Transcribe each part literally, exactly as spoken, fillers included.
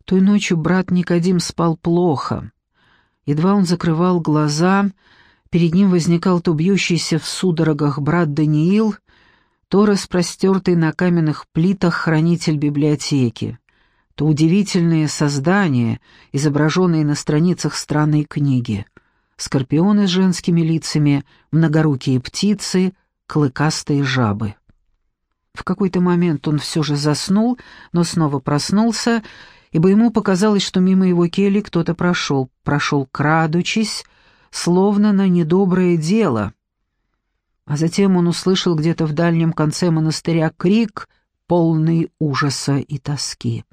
Той ночью брат Никодим спал плохо. Едва он закрывал глаза, перед ним возникал то бьющийся в судорогах брат Даниил, то распростертый на каменных плитах хранитель библиотеки, то удивительные создания, изображенные на страницах странной книги, скорпионы с женскими лицами, многорукие птицы, клыкастые жабы. В какой-то момент он все же заснул, но снова проснулся, ибо ему показалось, что мимо его кельи кто-то прошел, прошел крадучись, словно на недоброе дело. А затем он услышал где-то в дальнем конце монастыря крик, полный ужаса и тоски.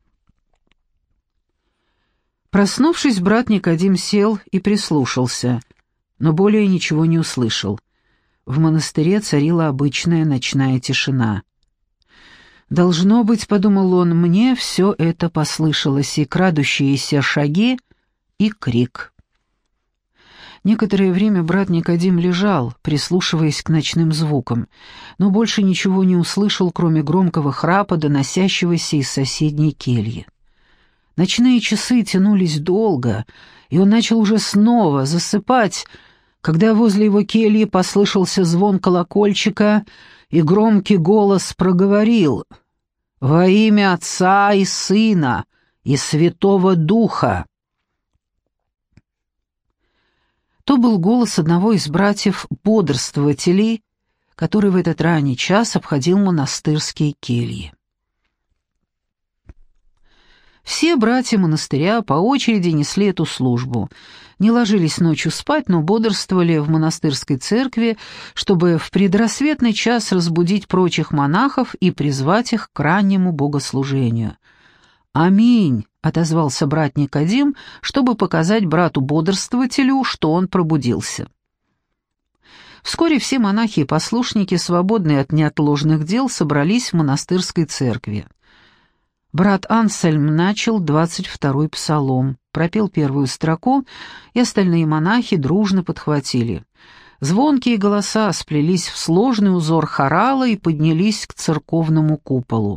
Проснувшись, брат Никодим сел и прислушался, но более ничего не услышал. В монастыре царила обычная ночная тишина. «Должно быть, — подумал он, — мне все это послышалось, и крадущиеся шаги, и крик». Некоторое время брат Никодим лежал, прислушиваясь к ночным звукам, но больше ничего не услышал, кроме громкого храпа, доносящегося из соседней кельи. Ночные часы тянулись долго, и он начал уже снова засыпать, когда возле его кельи послышался звон колокольчика, и громкий голос проговорил: «Во имя Отца и Сына и Святого Духа». То был голос одного из братьев-бодрствователей, который в этот ранний час обходил монастырские кельи. Все братья монастыря по очереди несли эту службу, не ложились ночью спать, но бодрствовали в монастырской церкви, чтобы в предрассветный час разбудить прочих монахов и призвать их к раннему богослужению. «Аминь», — отозвался брат Никодим, чтобы показать брату-бодрствователю, что он пробудился. Вскоре все монахи и послушники, свободные от неотложных дел, собрались в монастырской церкви. Брат Ансельм начал двадцать второй псалом, пропел первую строку, и остальные монахи дружно подхватили. Звонкие голоса сплелись в сложный узор хорала и поднялись к церковному куполу.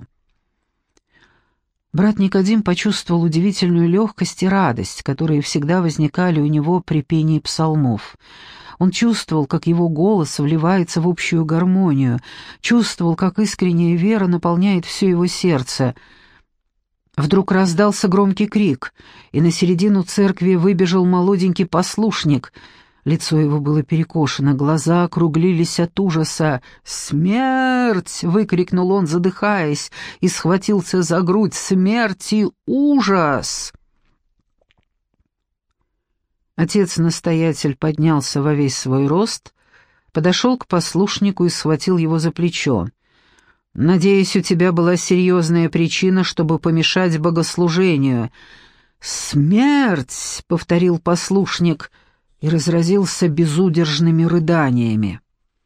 Брат Никодим почувствовал удивительную легкость и радость, которые всегда возникали у него при пении псалмов. Он чувствовал, как его голос вливается в общую гармонию, чувствовал, как искренняя вера наполняет все его сердце. Вдруг раздался громкий крик, и на середину церкви выбежал молоденький послушник. Лицо его было перекошено, глаза округлились от ужаса. «Смерть!» — выкрикнул он, задыхаясь, и схватился за грудь. «Смерть и ужас!» Отец-настоятель поднялся во весь свой рост, подошел к послушнику и схватил его за плечо. «Надеюсь, у тебя была серьезная причина, чтобы помешать богослужению». «Смерть!» — повторил послушник и разразился безудержными рыданиями.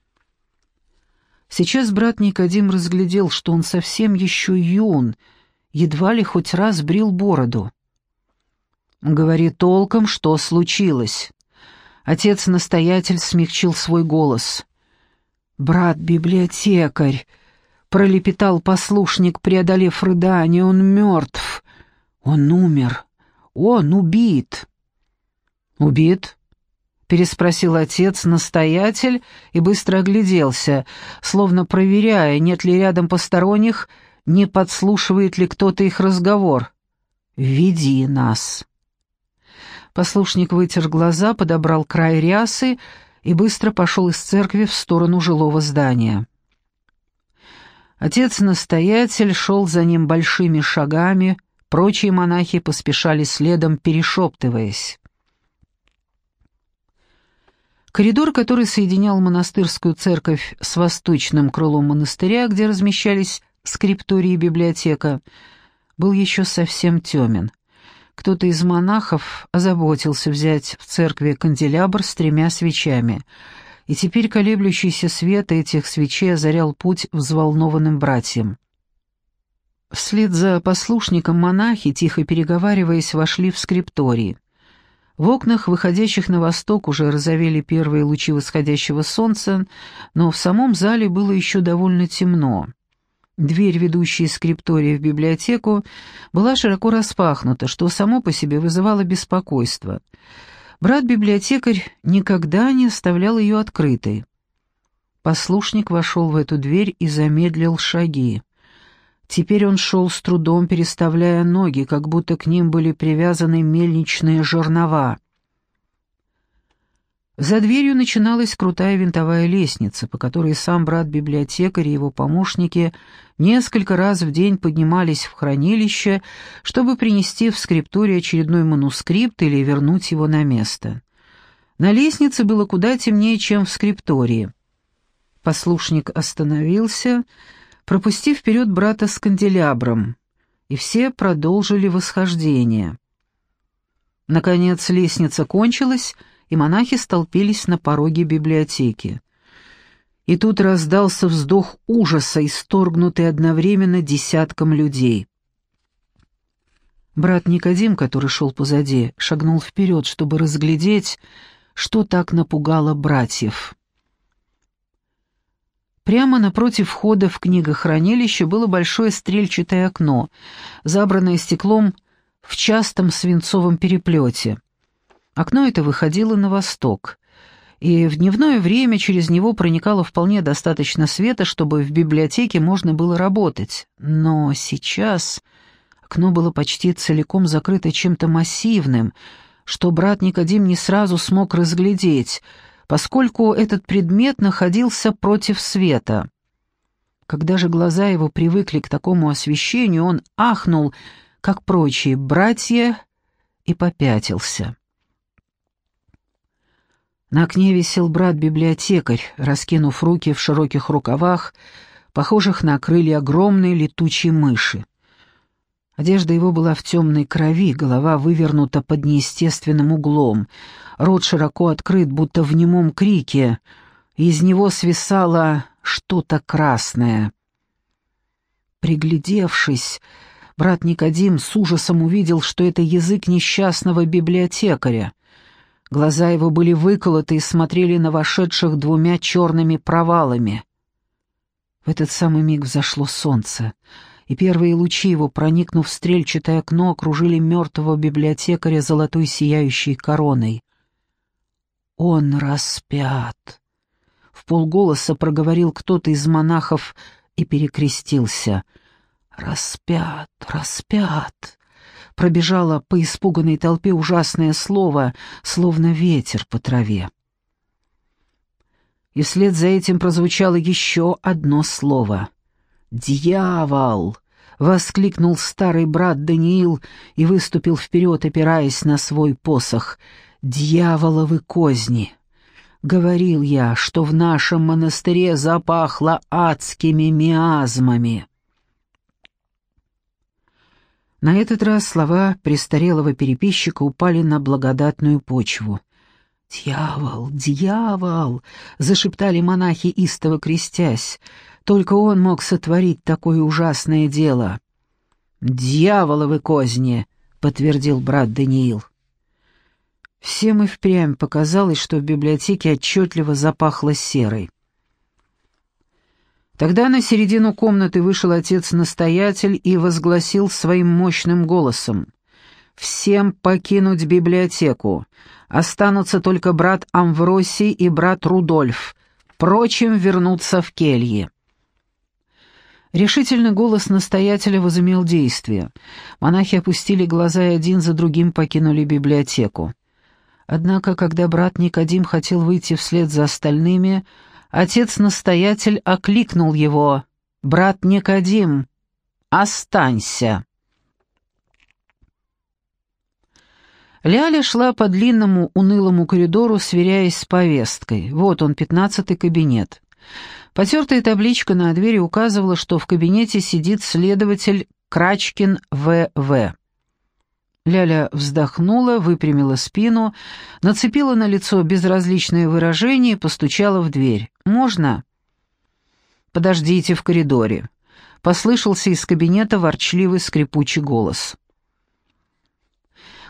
Сейчас брат Никодим разглядел, что он совсем еще юн, едва ли хоть раз брил бороду. «Говори толком, что случилось». Отец-настоятель смягчил свой голос. «Брат-библиотекарь», — пролепетал послушник, преодолев рыдание, — «он мертв, он умер, он убит». «Убит?» — переспросил отец-настоятель и быстро огляделся, словно проверяя, нет ли рядом посторонних, не подслушивает ли кто-то их разговор. «Веди нас». Послушник вытер глаза, подобрал край рясы и быстро пошел из церкви в сторону жилого здания. Отец-настоятель шел за ним большими шагами, прочие монахи поспешали следом, перешептываясь. Коридор, который соединял монастырскую церковь с восточным крылом монастыря, где размещались скрипторий и библиотека, был еще совсем темен. Кто-то из монахов озаботился взять в церкви канделябр с тремя свечами, и теперь колеблющийся свет этих свечей озарял путь взволнованным братьям. Вслед за послушником монахи, тихо переговариваясь, вошли в скрипторий. В окнах, выходящих на восток, уже розовели первые лучи восходящего солнца, но в самом зале было еще довольно темно. Дверь, ведущая из скриптория в библиотеку, была широко распахнута, что само по себе вызывало беспокойство. Брат-библиотекарь никогда не оставлял ее открытой. Послушник вошел в эту дверь и замедлил шаги. Теперь он шел с трудом, переставляя ноги, как будто к ним были привязаны мельничные жернова. За дверью начиналась крутая винтовая лестница, по которой сам брат-библиотекарь и его помощники несколько раз в день поднимались в хранилище, чтобы принести в скрипторий очередной манускрипт или вернуть его на место. На лестнице было куда темнее, чем в скриптории. Послушник остановился, пропустив вперед брата с канделябром, и все продолжили восхождение. Наконец лестница кончилась, и монахи столпились на пороге библиотеки. И тут раздался вздох ужаса, исторгнутый одновременно десятком людей. Брат Никодим, который шел позади, шагнул вперед, чтобы разглядеть, что так напугало братьев. Прямо напротив входа в книгохранилище было большое стрельчатое окно, забранное стеклом в частом свинцовом переплете. Окно это выходило на восток, и в дневное время через него проникало вполне достаточно света, чтобы в библиотеке можно было работать. Но сейчас окно было почти целиком закрыто чем-то массивным, что брат Никодим не сразу смог разглядеть, поскольку этот предмет находился против света. Когда же глаза его привыкли к такому освещению, он ахнул, как прочие братья, и попятился. На окне висел брат-библиотекарь, раскинув руки в широких рукавах, похожих на крылья огромной летучей мыши. Одежда его была в темной крови, голова вывернута под неестественным углом, рот широко открыт, будто в немом крике, и из него свисало что-то красное. Приглядевшись, брат Никодим с ужасом увидел, что это язык несчастного библиотекаря. Глаза его были выколоты и смотрели на вошедших двумя черными провалами. В этот самый миг взошло солнце, и первые лучи его, проникнув в стрельчатое окно, окружили мертвого библиотекаря золотой сияющей короной. «Он распят!» — вполголоса проговорил кто-то из монахов и перекрестился. «Распят, распят!» Пробежало по испуганной толпе ужасное слово, словно ветер по траве. И вслед за этим прозвучало еще одно слово. «Дьявол!» — воскликнул старый брат Даниил и выступил вперед, опираясь на свой посох. «Дьяволовы козни! Говорил я, что в нашем монастыре запахло адскими миазмами!» На этот раз слова престарелого переписчика упали на благодатную почву. «Дьявол, дьявол!» — зашептали монахи, истово крестясь. Только он мог сотворить такое ужасное дело. «Дьяволовы козни!» — подтвердил брат Даниил. Всем и впрямь показалось, что в библиотеке отчетливо запахло серой. Тогда на середину комнаты вышел отец-настоятель и возгласил своим мощным голосом: «Всем покинуть библиотеку. Останутся только брат Амвросий и брат Рудольф. Прочим вернуться в кельи». Решительный голос настоятеля возымел действие. Монахи опустили глаза и один за другим покинули библиотеку. Однако, когда брат Никодим хотел выйти вслед за остальными, отец-настоятель окликнул его: «Брат Никодим, останься!» Ляля шла по длинному унылому коридору, сверяясь с повесткой. Вот он, пятнадцатый кабинет. Потертая табличка на двери указывала, что в кабинете сидит следователь Крачкин В В Ляля вздохнула, выпрямила спину, нацепила на лицо безразличное выражение и постучала в дверь. «Можно?» «Подождите в коридоре», — послышался из кабинета ворчливый скрипучий голос.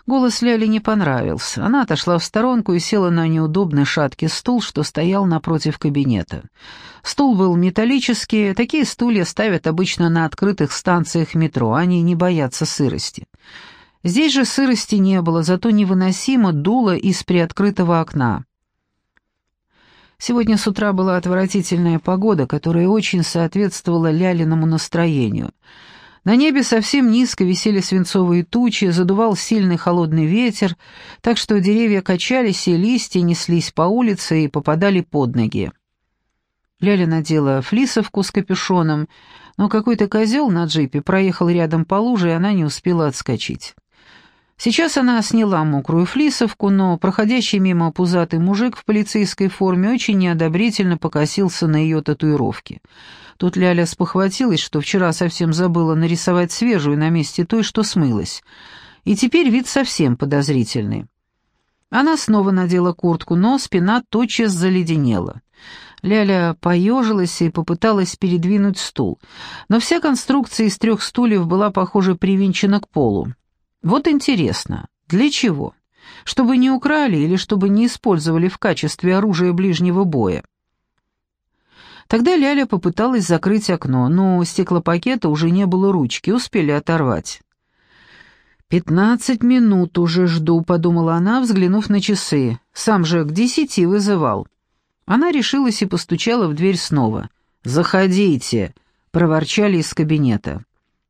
Голос Ляли не понравился. Она отошла в сторонку и села на неудобный шаткий стул, что стоял напротив кабинета. Стул был металлический, такие стулья ставят обычно на открытых станциях метро, они не боятся сырости. Здесь же сырости не было, зато невыносимо дуло из приоткрытого окна. Сегодня с утра была отвратительная погода, которая очень соответствовала Лялиному настроению. На небе совсем низко висели свинцовые тучи, задувал сильный холодный ветер, так что деревья качались, и листья неслись по улице и попадали под ноги. Ляля надела флисовку с капюшоном, но какой-то козел на джипе проехал рядом по луже, и она не успела отскочить. Сейчас она сняла мокрую флисовку, но проходящий мимо пузатый мужик в полицейской форме очень неодобрительно покосился на ее татуировки. Тут Ляля спохватилась, что вчера совсем забыла нарисовать свежую на месте той, что смылась. И теперь вид совсем подозрительный. Она снова надела куртку, но спина тотчас заледенела. Ляля поежилась и попыталась передвинуть стул, но вся конструкция из трех стульев была, похоже, привинчена к полу. Вот интересно, для чего? Чтобы не украли или чтобы не использовали в качестве оружия ближнего боя? Тогда Ляля попыталась закрыть окно, но у стеклопакета уже не было ручки, успели оторвать. «Пятнадцать минут уже жду», — подумала она, взглянув на часы. «Сам же к десяти вызывал». Она решилась и постучала в дверь снова. «Заходите», — проворчали из кабинета.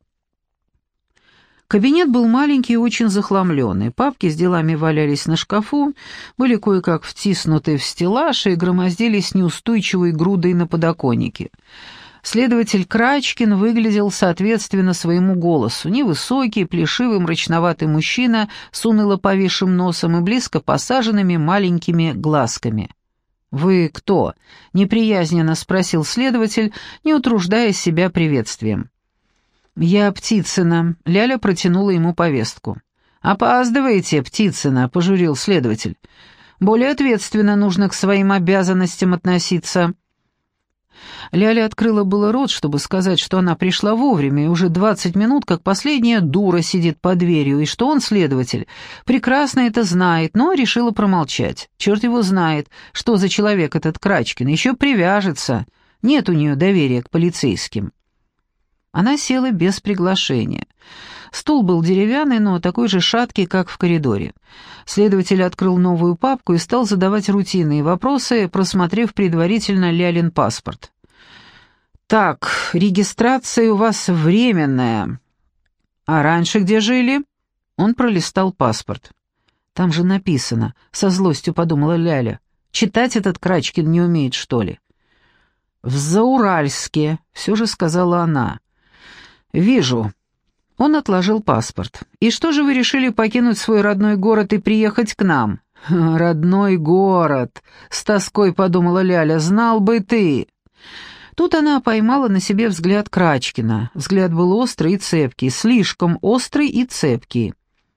Кабинет был маленький и очень захламленный. Папки с делами валялись на шкафу, были кое-как втиснуты в стеллаж и громоздились неустойчивой грудой на подоконнике. Следователь Крачкин выглядел соответственно своему голосу. Невысокий, плешивый, мрачноватый мужчина с уныло повисшим носом и близко посаженными маленькими глазками. «Вы кто?» — неприязненно спросил следователь, не утруждая себя приветствием. «Я Птицына», — Ляля протянула ему повестку. «Опаздываете, Птицына», — пожурил следователь. «Более ответственно нужно к своим обязанностям относиться». Ляля открыла было рот, чтобы сказать, что она пришла вовремя, и уже двадцать минут, как последняя дура сидит под дверью, и что он, следователь, прекрасно это знает, но решила промолчать. Черт его знает, что за человек этот Крачкин, еще привяжется. Нет у нее доверия к полицейским. Она села без приглашения. Стул был деревянный, но такой же шаткий, как в коридоре. Следователь открыл новую папку и стал задавать рутинные вопросы, просмотрев предварительно Лялин паспорт. «Так, регистрация у вас временная. А раньше где жили?» Он пролистал паспорт. «Там же написано», — со злостью подумала Ляля. «Читать этот Крачкин не умеет, что ли?» «В Зауральске», — все же сказала она. «Вижу». Он отложил паспорт. «И что же вы решили покинуть свой родной город и приехать к нам?» «Родной город», — с тоской подумала Ляля, — «знал бы ты». Тут она поймала на себе взгляд Крачкина. Взгляд был острый и цепкий, слишком острый и цепкий.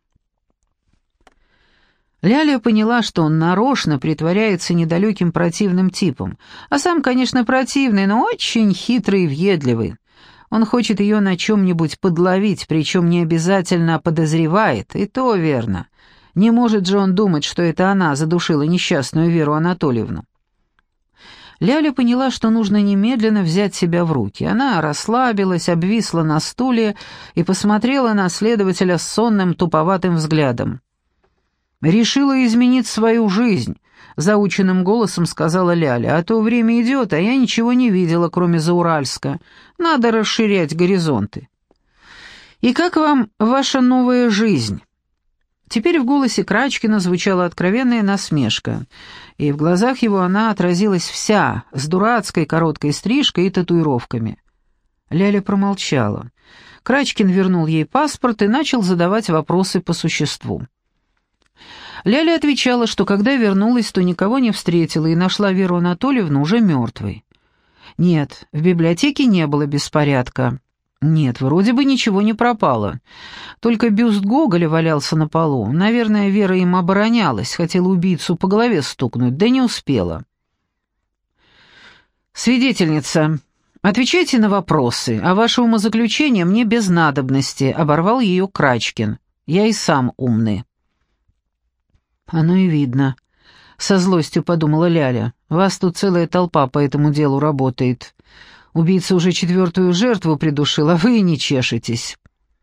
Ляля поняла, что он нарочно притворяется недалеким противным типом, а сам, конечно, противный, но очень хитрый и въедливый. Он хочет ее на чем-нибудь подловить, причем не обязательно подозревает, и то верно. Не может же он думать, что это она задушила несчастную Веру Анатольевну. Ляля поняла, что нужно немедленно взять себя в руки. Она расслабилась, обвисла на стуле и посмотрела на следователя с сонным, туповатым взглядом. «Решила изменить свою жизнь», — заученным голосом сказала Ляля, «а то время идет, а я ничего не видела, кроме Зауральска. Надо расширять горизонты». «И как вам ваша новая жизнь?» Теперь в голосе Крачкина звучала откровенная насмешка, и в глазах его она отразилась вся, с дурацкой короткой стрижкой и татуировками. Ляля промолчала. Крачкин вернул ей паспорт и начал задавать вопросы по существу. Ляля отвечала, что когда вернулась, то никого не встретила и нашла Веру Анатольевну уже мертвой. Нет, в библиотеке не было беспорядка. Нет, вроде бы ничего не пропало. Только бюст Гоголя валялся на полу. Наверное, Вера им оборонялась, хотела убийцу по голове стукнуть, да не успела. «Свидетельница, отвечайте на вопросы, а ваше умозаключение мне без надобности», — оборвал ее Крачкин. «Я и сам умный». «Оно и видно», — со злостью подумала Ляля. «Вас тут целая толпа по этому делу работает. Убийца уже четвертую жертву придушил, а вы и не чешетесь».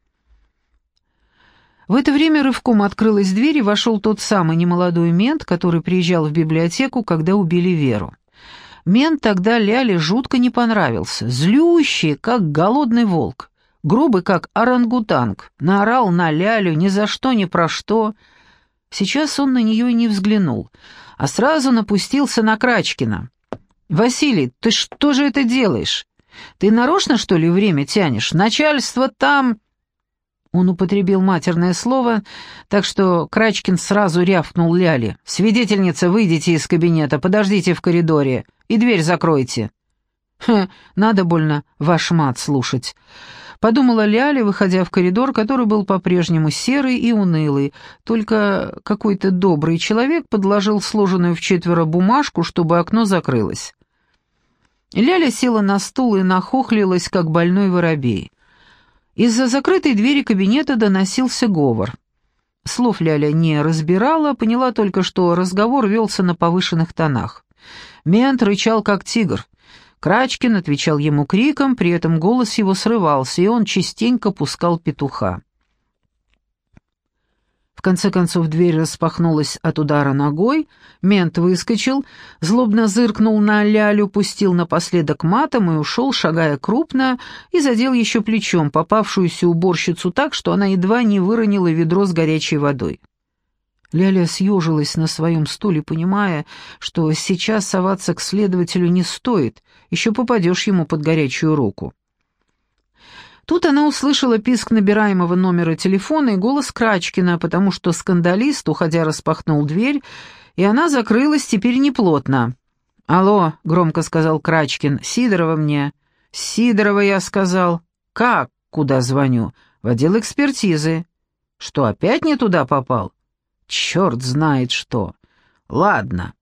В это время рывком открылась дверь, и вошел тот самый немолодой мент, который приезжал в библиотеку, когда убили Веру. Мент тогда Ляле жутко не понравился. Злющий, как голодный волк, грубый, как орангутанг, наорал на Лялю ни за что, ни про что. Сейчас он на нее и не взглянул, а сразу напустился на Крачкина. «Василий, ты что же это делаешь? Ты нарочно, что ли, время тянешь? Начальство там...» Он употребил матерное слово, так что Крачкин сразу рявкнул Ляле: «Свидетельница, выйдите из кабинета, подождите в коридоре и дверь закройте». «Хе, надо больно ваш мат слушать», — подумала Ляля, выходя в коридор, который был по-прежнему серый и унылый, только какой-то добрый человек подложил сложенную в четверо бумажку, чтобы окно закрылось. Ляля села на стул и нахохлилась, как больной воробей. Из-за закрытой двери кабинета доносился говор. Слов Ляля не разбирала, поняла только, что разговор велся на повышенных тонах. Мент рычал, как тигр. Крачкин отвечал ему криком, при этом голос его срывался, и он частенько пускал петуха. В конце концов дверь распахнулась от удара ногой, мент выскочил, злобно зыркнул на Лялю, пустил напоследок матом и ушел, шагая крупно, и задел еще плечом попавшуюся уборщицу так, что она едва не выронила ведро с горячей водой. Ляля съежилась на своем стуле, понимая, что сейчас соваться к следователю не стоит, еще попадешь ему под горячую руку. Тут она услышала писк набираемого номера телефона и голос Крачкина, потому что скандалист, уходя, распахнул дверь, и она закрылась теперь неплотно. «Алло», — громко сказал Крачкин, — «Сидорова мне». «Сидорова, я сказал». «Как? Куда звоню?» «В отдел экспертизы». «Что, опять не туда попал?» «Черт знает что». «Ладно».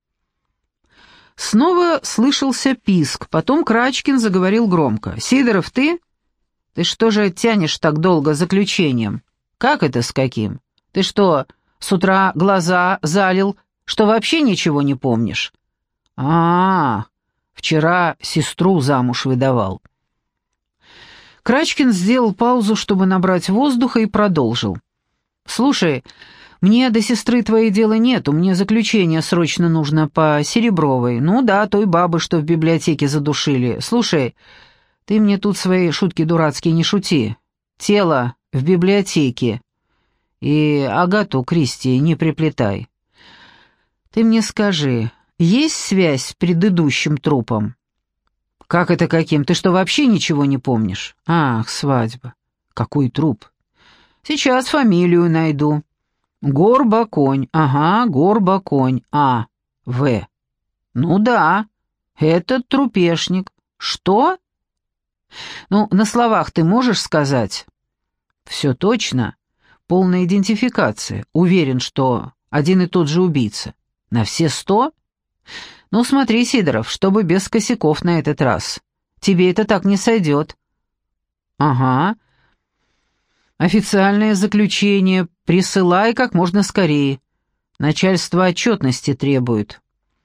Снова слышался писк, потом Крачкин заговорил громко. «Сидоров, ты?» «Ты что же тянешь так долго заключением?» «Как это с каким? Ты что, с утра глаза залил, что вообще ничего не помнишь?» «А-а-а, вчера сестру замуж выдавал». Крачкин сделал паузу, чтобы набрать воздуха, и продолжил. «Слушай, мне до сестры твоей дела нету, мне заключение срочно нужно по Серебровой. Ну да, той бабы, что в библиотеке задушили. Слушай, ты мне тут свои шутки дурацкие не шути. Тело в библиотеке. И Агату Кристи не приплетай. Ты мне скажи, есть связь с предыдущим трупом?» «Как это каким? Ты что, вообще ничего не помнишь?» «Ах, свадьба. Какой труп?» «Сейчас фамилию найду. Горбаконь. Ага, Горбаконь. А. В. Ну да, этот трупешник. Что? Ну, на словах ты можешь сказать?» «Все точно. Полная идентификация. Уверен, что один и тот же убийца. На все сто? Ну, смотри, Сидоров, чтобы без косяков на этот раз. Тебе это так не сойдет». «Ага. Официальное заключение присылай как можно скорее. Начальство отчетности требует».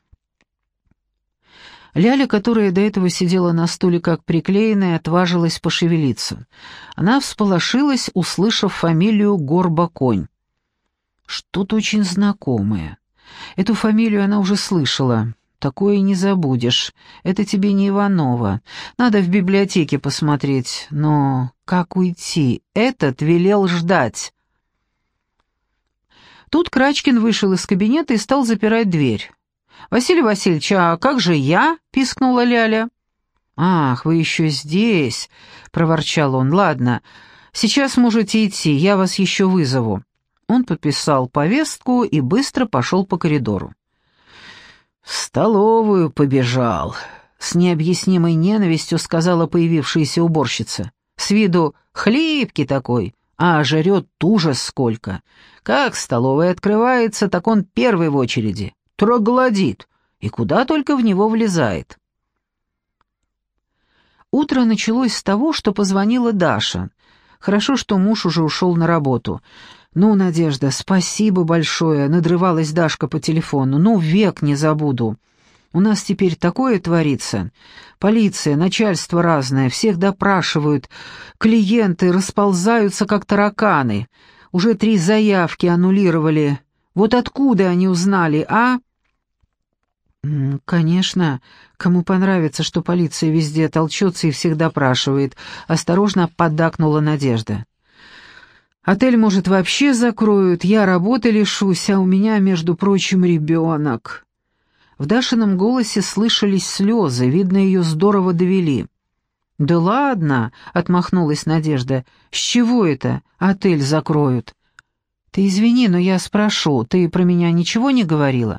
Ляля, которая до этого сидела на стуле как приклеенная, отважилась пошевелиться. Она всполошилась, услышав фамилию Горбаконь. Что-то очень знакомое. Эту фамилию она уже слышала. Такое не забудешь. Это тебе не Иванова. Надо в библиотеке посмотреть. Но как уйти? Этот велел ждать. Тут Крачкин вышел из кабинета и стал запирать дверь. «Василий Васильевич, а как же я?» — пискнула Ляля. «Ах, вы еще здесь!» — проворчал он. «Ладно, сейчас можете идти, я вас еще вызову». Он подписал повестку и быстро пошел по коридору. «В столовую побежал», — с необъяснимой ненавистью сказала появившаяся уборщица. «С виду хлипкий такой, а жрет ужас сколько. Как столовая открывается, так он первый в очереди. Троглодит, и куда только в него влезает». Утро началось с того, что позвонила Даша. Хорошо, что муж уже ушел на работу. «Ну, Надежда, спасибо большое», — надрывалась Дашка по телефону. «Ну, век не забуду. У нас теперь такое творится. Полиция, начальство разное, всех допрашивают. Клиенты расползаются, как тараканы. Уже три заявки аннулировали. Вот откуда они узнали, а?» «М, «Конечно, кому понравится, что полиция везде толчется и всех допрашивает», — осторожно поддакнула Надежда. «Отель, может, вообще закроют, я работы лишусь, а у меня, между прочим, ребенок». В Дашином голосе слышались слезы, видно, ее здорово довели. «Да ладно», — отмахнулась Надежда, — «с чего это? Отель закроют». «Ты извини, но я спрошу, ты про меня ничего не говорила?»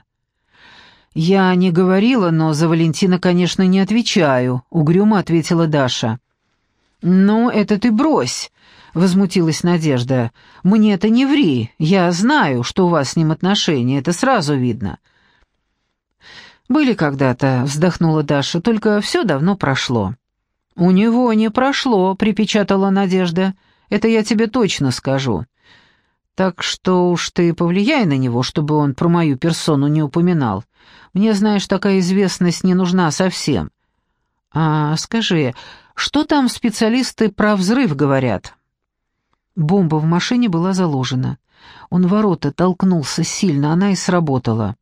«Я не говорила, но за Валентина, конечно, не отвечаю», — угрюмо ответила Даша. «Ну, это ты брось», — возмутилась Надежда. «Мне-то не ври, я знаю, что у вас с ним отношения, это сразу видно». «Были когда-то», — вздохнула Даша, — «только все давно прошло». «У него не прошло», — припечатала Надежда, — «это я тебе точно скажу. Так что уж ты повлияй на него, чтобы он про мою персону не упоминал. Мне, знаешь, такая известность не нужна совсем». «А скажи, что там специалисты про взрыв говорят?» Бомба в машине была заложена. Он в ворота толкнулся сильно, она и сработала.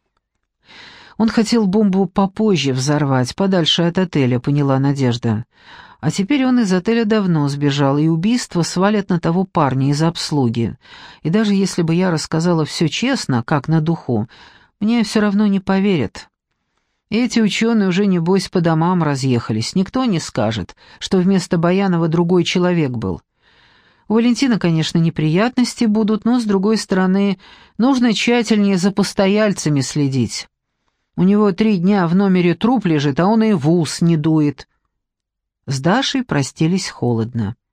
Он хотел бомбу попозже взорвать, подальше от отеля, поняла Надежда. А теперь он из отеля давно сбежал, и убийство свалят на того парня из обслуги. И даже если бы я рассказала все честно, как на духу, мне все равно не поверят. Эти ученые уже, небось, по домам разъехались. Никто не скажет, что вместо Баянова другой человек был. У Валентина, конечно, неприятности будут, но, с другой стороны, нужно тщательнее за постояльцами следить. У него три дня в номере труп лежит, а он и в ус не дует. С Дашей простились холодно.